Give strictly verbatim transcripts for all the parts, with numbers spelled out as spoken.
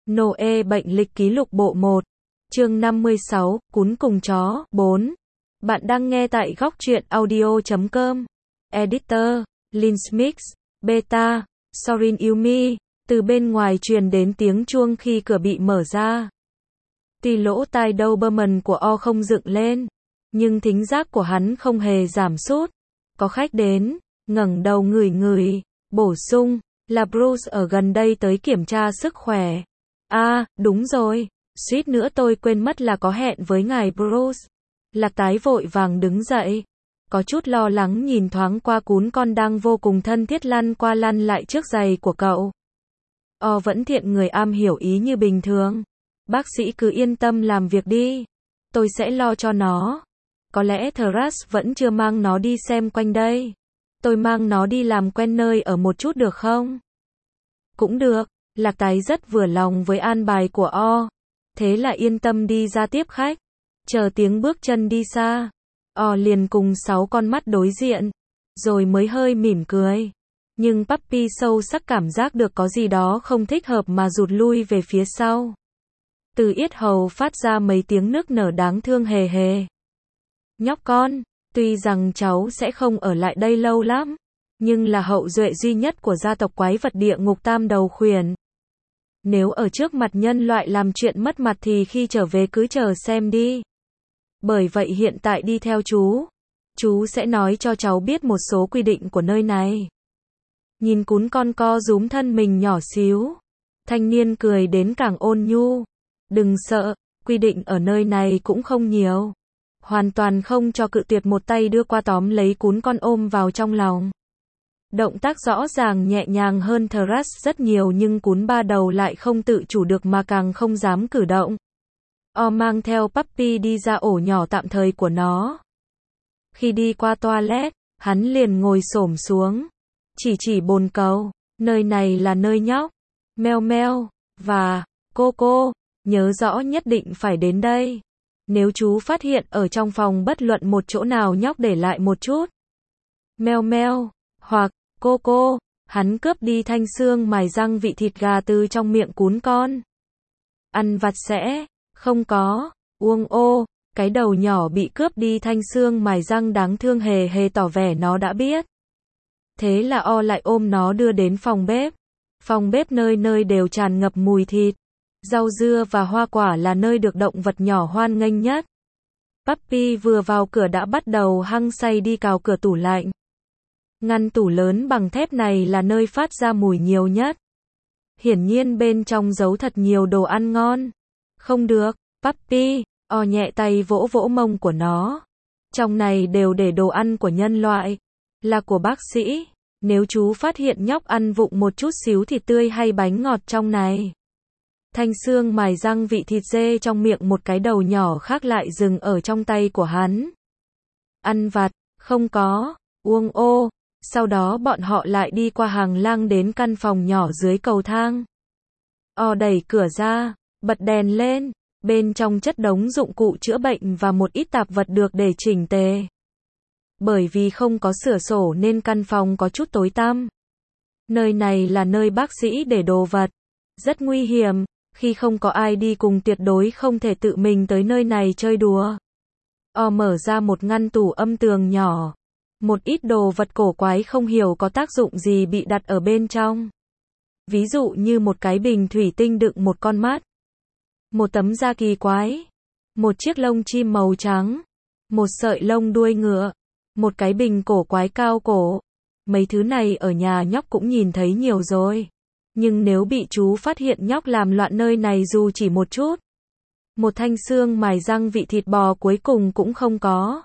Noe bệnh lịch ký lục bộ một. Chương năm mươi sáu, cún cùng chó. bốn. Bạn đang nghe tại góc truyện audio chấm com. Editor, Linsmix, Beta, Sorin Yumi. Từ bên ngoài truyền đến tiếng chuông khi cửa bị mở ra. Tuy lỗ tai Doberman của O không dựng lên, nhưng thính giác của hắn không hề giảm sút. Có khách đến, ngẩng đầu ngửi ngửi, bổ sung, là Bruce ở gần đây tới kiểm tra sức khỏe. À, đúng rồi, suýt nữa tôi quên mất là có hẹn với ngài Bruce. Lạc tái vội vàng đứng dậy, có chút lo lắng nhìn thoáng qua cún con đang vô cùng thân thiết lăn qua lăn lại trước giày của cậu. O vẫn thiện người am hiểu ý như bình thường. Bác sĩ cứ yên tâm làm việc đi, tôi sẽ lo cho nó. Có lẽ Thras vẫn chưa mang nó đi xem quanh đây. Tôi mang nó đi làm quen nơi ở một chút được không? Cũng được, Lạc tái rất vừa lòng với an bài của O. Thế là yên tâm đi ra tiếp khách. Chờ tiếng bước chân đi xa, O liền cùng sáu con mắt đối diện, rồi mới hơi mỉm cười. Nhưng Puppy sâu sắc cảm giác được có gì đó không thích hợp mà rụt lui về phía sau. Từ yết hầu phát ra mấy tiếng nức nở đáng thương hề hề. Nhóc con, tuy rằng cháu sẽ không ở lại đây lâu lắm, nhưng là hậu duệ duy nhất của gia tộc quái vật địa ngục tam đầu khuyển. Nếu ở trước mặt nhân loại làm chuyện mất mặt thì khi trở về cứ chờ xem đi. Bởi vậy hiện tại đi theo chú. Chú sẽ nói cho cháu biết một số quy định của nơi này. Nhìn cún con co rúm thân mình nhỏ xíu. Thanh niên cười đến càng ôn nhu. Đừng sợ, quy định ở nơi này cũng không nhiều. Hoàn toàn không cho cự tuyệt, một tay đưa qua tóm lấy cún con ôm vào trong lòng. Động tác rõ ràng nhẹ nhàng hơn Thras rất nhiều, nhưng cún ba đầu lại không tự chủ được mà càng không dám cử động. O mang theo Puppy đi ra ổ nhỏ tạm thời của nó. Khi đi qua toilet, hắn liền ngồi xổm xuống, chỉ chỉ bồn cầu, nơi này là nơi nhóc, Meo Meo, và Coco, nhớ rõ nhất định phải đến đây. Nếu chú phát hiện ở trong phòng bất luận một chỗ nào nhóc để lại một chút, Meo Meo, hoặc Coco, hắn cướp đi thanh xương mài răng vị thịt gà từ trong miệng cún con. Ăn vặt sẽ không có. Uông ô, cái đầu nhỏ bị cướp đi thanh xương mài răng đáng thương hề hề tỏ vẻ nó đã biết. Thế là O lại ôm nó đưa đến phòng bếp. Phòng bếp nơi nơi đều tràn ngập mùi thịt, rau dưa và hoa quả, là nơi được động vật nhỏ hoan nghênh nhất. Puppy vừa vào cửa đã bắt đầu hăng say đi cào cửa tủ lạnh. Ngăn tủ lớn bằng thép này là nơi phát ra mùi nhiều nhất. Hiển nhiên bên trong giấu thật nhiều đồ ăn ngon. Không được, Puppy, O nhẹ tay vỗ vỗ mông của nó. Trong này đều để đồ ăn của nhân loại, là của bác sĩ. Nếu chú phát hiện nhóc ăn vụng một chút xíu thịt tươi hay bánh ngọt trong này. Thanh xương mài răng vị thịt dê trong miệng một cái đầu nhỏ khác lại dừng ở trong tay của hắn. Ăn vặt, không có. Uông ô. Sau đó bọn họ lại đi qua hàng lang đến căn phòng nhỏ dưới cầu thang. O đẩy cửa ra, bật đèn lên. Bên trong chất đống dụng cụ chữa bệnh và một ít tạp vật được để chỉnh tề. Bởi vì không có cửa sổ nên căn phòng có chút tối tăm. Nơi này là nơi bác sĩ để đồ vật. Rất nguy hiểm, khi không có ai đi cùng tuyệt đối không thể tự mình tới nơi này chơi đùa. O mở ra một ngăn tủ âm tường nhỏ. Một ít đồ vật cổ quái không hiểu có tác dụng gì bị đặt ở bên trong. Ví dụ như một cái bình thủy tinh đựng một con mắt. Một tấm da kỳ quái. Một chiếc lông chim màu trắng. Một sợi lông đuôi ngựa. Một cái bình cổ quái cao cổ. Mấy thứ này ở nhà nhóc cũng nhìn thấy nhiều rồi. Nhưng nếu bị chú phát hiện nhóc làm loạn nơi này dù chỉ một chút. Một thanh xương mài răng vị thịt bò cuối cùng cũng không có.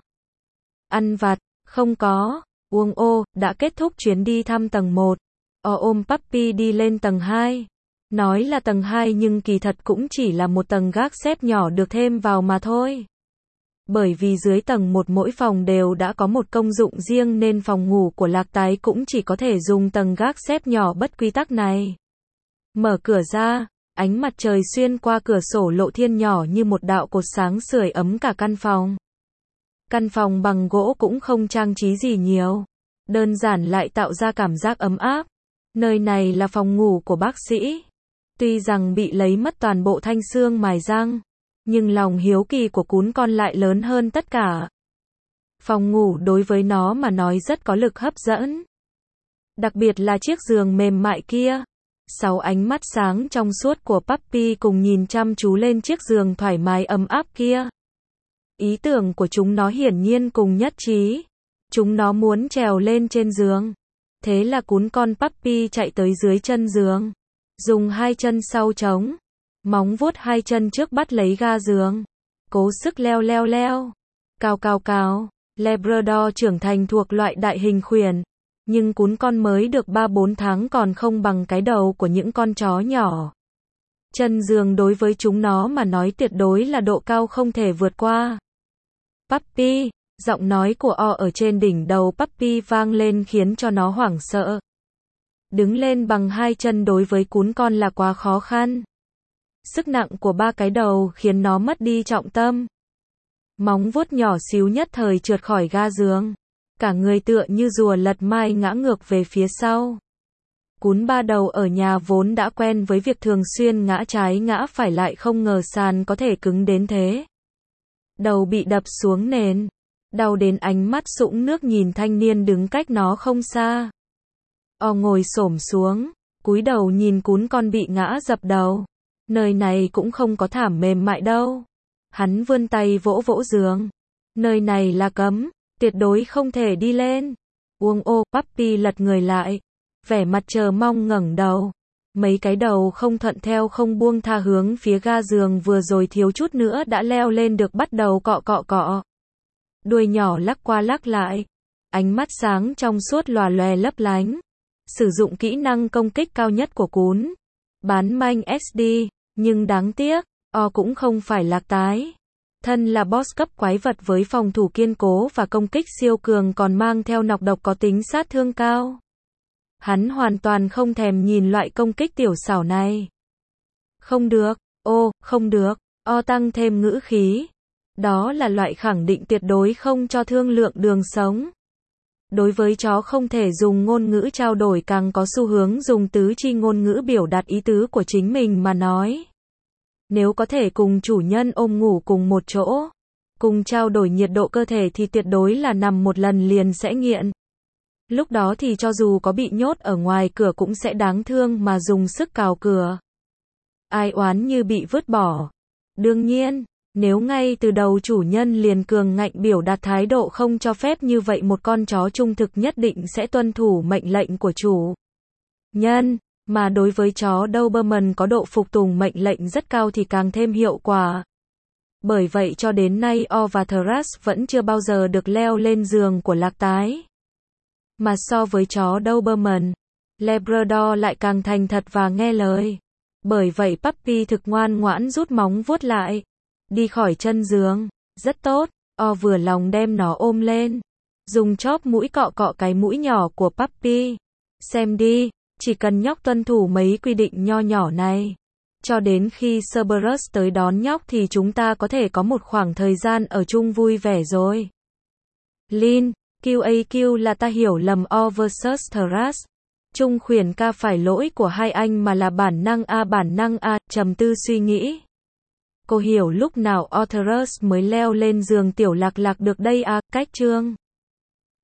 Ăn vặt, không có. Uông ô, đã kết thúc chuyến đi thăm tầng một. O ôm Puppy đi lên tầng hai. Nói là tầng hai nhưng kỳ thật cũng chỉ là một tầng gác xếp nhỏ được thêm vào mà thôi. Bởi vì dưới tầng một mỗi phòng đều đã có một công dụng riêng nên phòng ngủ của Lạc tái cũng chỉ có thể dùng tầng gác xếp nhỏ bất quy tắc này. Mở cửa ra, ánh mặt trời xuyên qua cửa sổ lộ thiên nhỏ như một đạo cột sáng sưởi ấm cả căn phòng. Căn phòng bằng gỗ cũng không trang trí gì nhiều. Đơn giản lại tạo ra cảm giác ấm áp. Nơi này là phòng ngủ của bác sĩ. Tuy rằng bị lấy mất toàn bộ thanh xương mài răng, nhưng lòng hiếu kỳ của cún con lại lớn hơn tất cả. Phòng ngủ đối với nó mà nói rất có lực hấp dẫn. Đặc biệt là chiếc giường mềm mại kia. Sáu ánh mắt sáng trong suốt của Puppy cùng nhìn chăm chú lên chiếc giường thoải mái ấm áp kia. Ý tưởng của chúng nó hiển nhiên cùng nhất trí. Chúng nó muốn trèo lên trên giường. Thế là cún con Puppy chạy tới dưới chân giường. Dùng hai chân sau chống. Móng vuốt hai chân trước bắt lấy ga giường. Cố sức leo leo leo. Cào cào cào. Labrador trưởng thành thuộc loại đại hình khuyển. Nhưng cún con mới được ba bốn tháng còn không bằng cái đầu của những con chó nhỏ. Chân giường đối với chúng nó mà nói tuyệt đối là độ cao không thể vượt qua. Puppy, giọng nói của O ở trên đỉnh đầu Puppy vang lên khiến cho nó hoảng sợ. Đứng lên bằng hai chân đối với cún con là quá khó khăn. Sức nặng của ba cái đầu khiến nó mất đi trọng tâm. Móng vuốt nhỏ xíu nhất thời trượt khỏi ga giường. Cả người tựa như rùa lật mai ngã ngược về phía sau. Cún ba đầu ở nhà vốn đã quen với việc thường xuyên ngã trái ngã phải lại không ngờ sàn có thể cứng đến thế. Đầu bị đập xuống nền. Đau đến ánh mắt sũng nước nhìn thanh niên đứng cách nó không xa. O ngồi xổm xuống, cúi đầu nhìn cún con bị ngã dập đầu. Nơi này cũng không có thảm mềm mại đâu. Hắn vươn tay vỗ vỗ giường. Nơi này là cấm, tuyệt đối không thể đi lên. Uông ô, Puppy lật người lại. Vẻ mặt chờ mong ngẩng đầu. Mấy cái đầu không thuận theo không buông tha hướng phía ga giường vừa rồi thiếu chút nữa đã leo lên được bắt đầu cọ cọ cọ. Đuôi nhỏ lắc qua lắc lại. Ánh mắt sáng trong suốt lòa lòe lấp lánh. Sử dụng kỹ năng công kích cao nhất của cún. Bán manh ét đê, nhưng đáng tiếc, O cũng không phải lạc tái. Thân là boss cấp quái vật với phòng thủ kiên cố và công kích siêu cường còn mang theo nọc độc có tính sát thương cao. Hắn hoàn toàn không thèm nhìn loại công kích tiểu xảo này. Không được, ô, không được, O tăng thêm ngữ khí. Đó là loại khẳng định tuyệt đối không cho thương lượng đường sống. Đối với chó không thể dùng ngôn ngữ trao đổi càng có xu hướng dùng tứ chi ngôn ngữ biểu đạt ý tứ của chính mình mà nói. Nếu có thể cùng chủ nhân ôm ngủ cùng một chỗ, cùng trao đổi nhiệt độ cơ thể thì tuyệt đối là nằm một lần liền sẽ nghiện. Lúc đó thì cho dù có bị nhốt ở ngoài cửa cũng sẽ đáng thương mà dùng sức cào cửa. Ai oán như bị vứt bỏ. Đương nhiên, nếu ngay từ đầu chủ nhân liền cường ngạnh biểu đạt thái độ không cho phép như vậy một con chó trung thực nhất định sẽ tuân thủ mệnh lệnh của chủ nhân. Mà đối với chó Doberman có độ phục tùng mệnh lệnh rất cao thì càng thêm hiệu quả. Bởi vậy cho đến nay O và Thrash vẫn chưa bao giờ được leo lên giường của lạc tái. Mà so với chó Doberman, Labrador lại càng thành thật và nghe lời. Bởi vậy Puppy thực ngoan ngoãn rút móng vuốt lại. Đi khỏi chân giường. Rất tốt. O vừa lòng đem nó ôm lên. Dùng chóp mũi cọ cọ cái mũi nhỏ của Puppy. Xem đi. Chỉ cần nhóc tuân thủ mấy quy định nho nhỏ này. Cho đến khi Cerberus tới đón nhóc thì chúng ta có thể có một khoảng thời gian ở chung vui vẻ rồi. Lin, quy a quy là ta hiểu lầm O versus Thrash. Trung khuyển ca phải lỗi của hai anh mà là bản năng A bản năng A, trầm tư suy nghĩ. Cô hiểu lúc nào O Thrash mới leo lên giường tiểu lạc lạc được đây à, cách chương.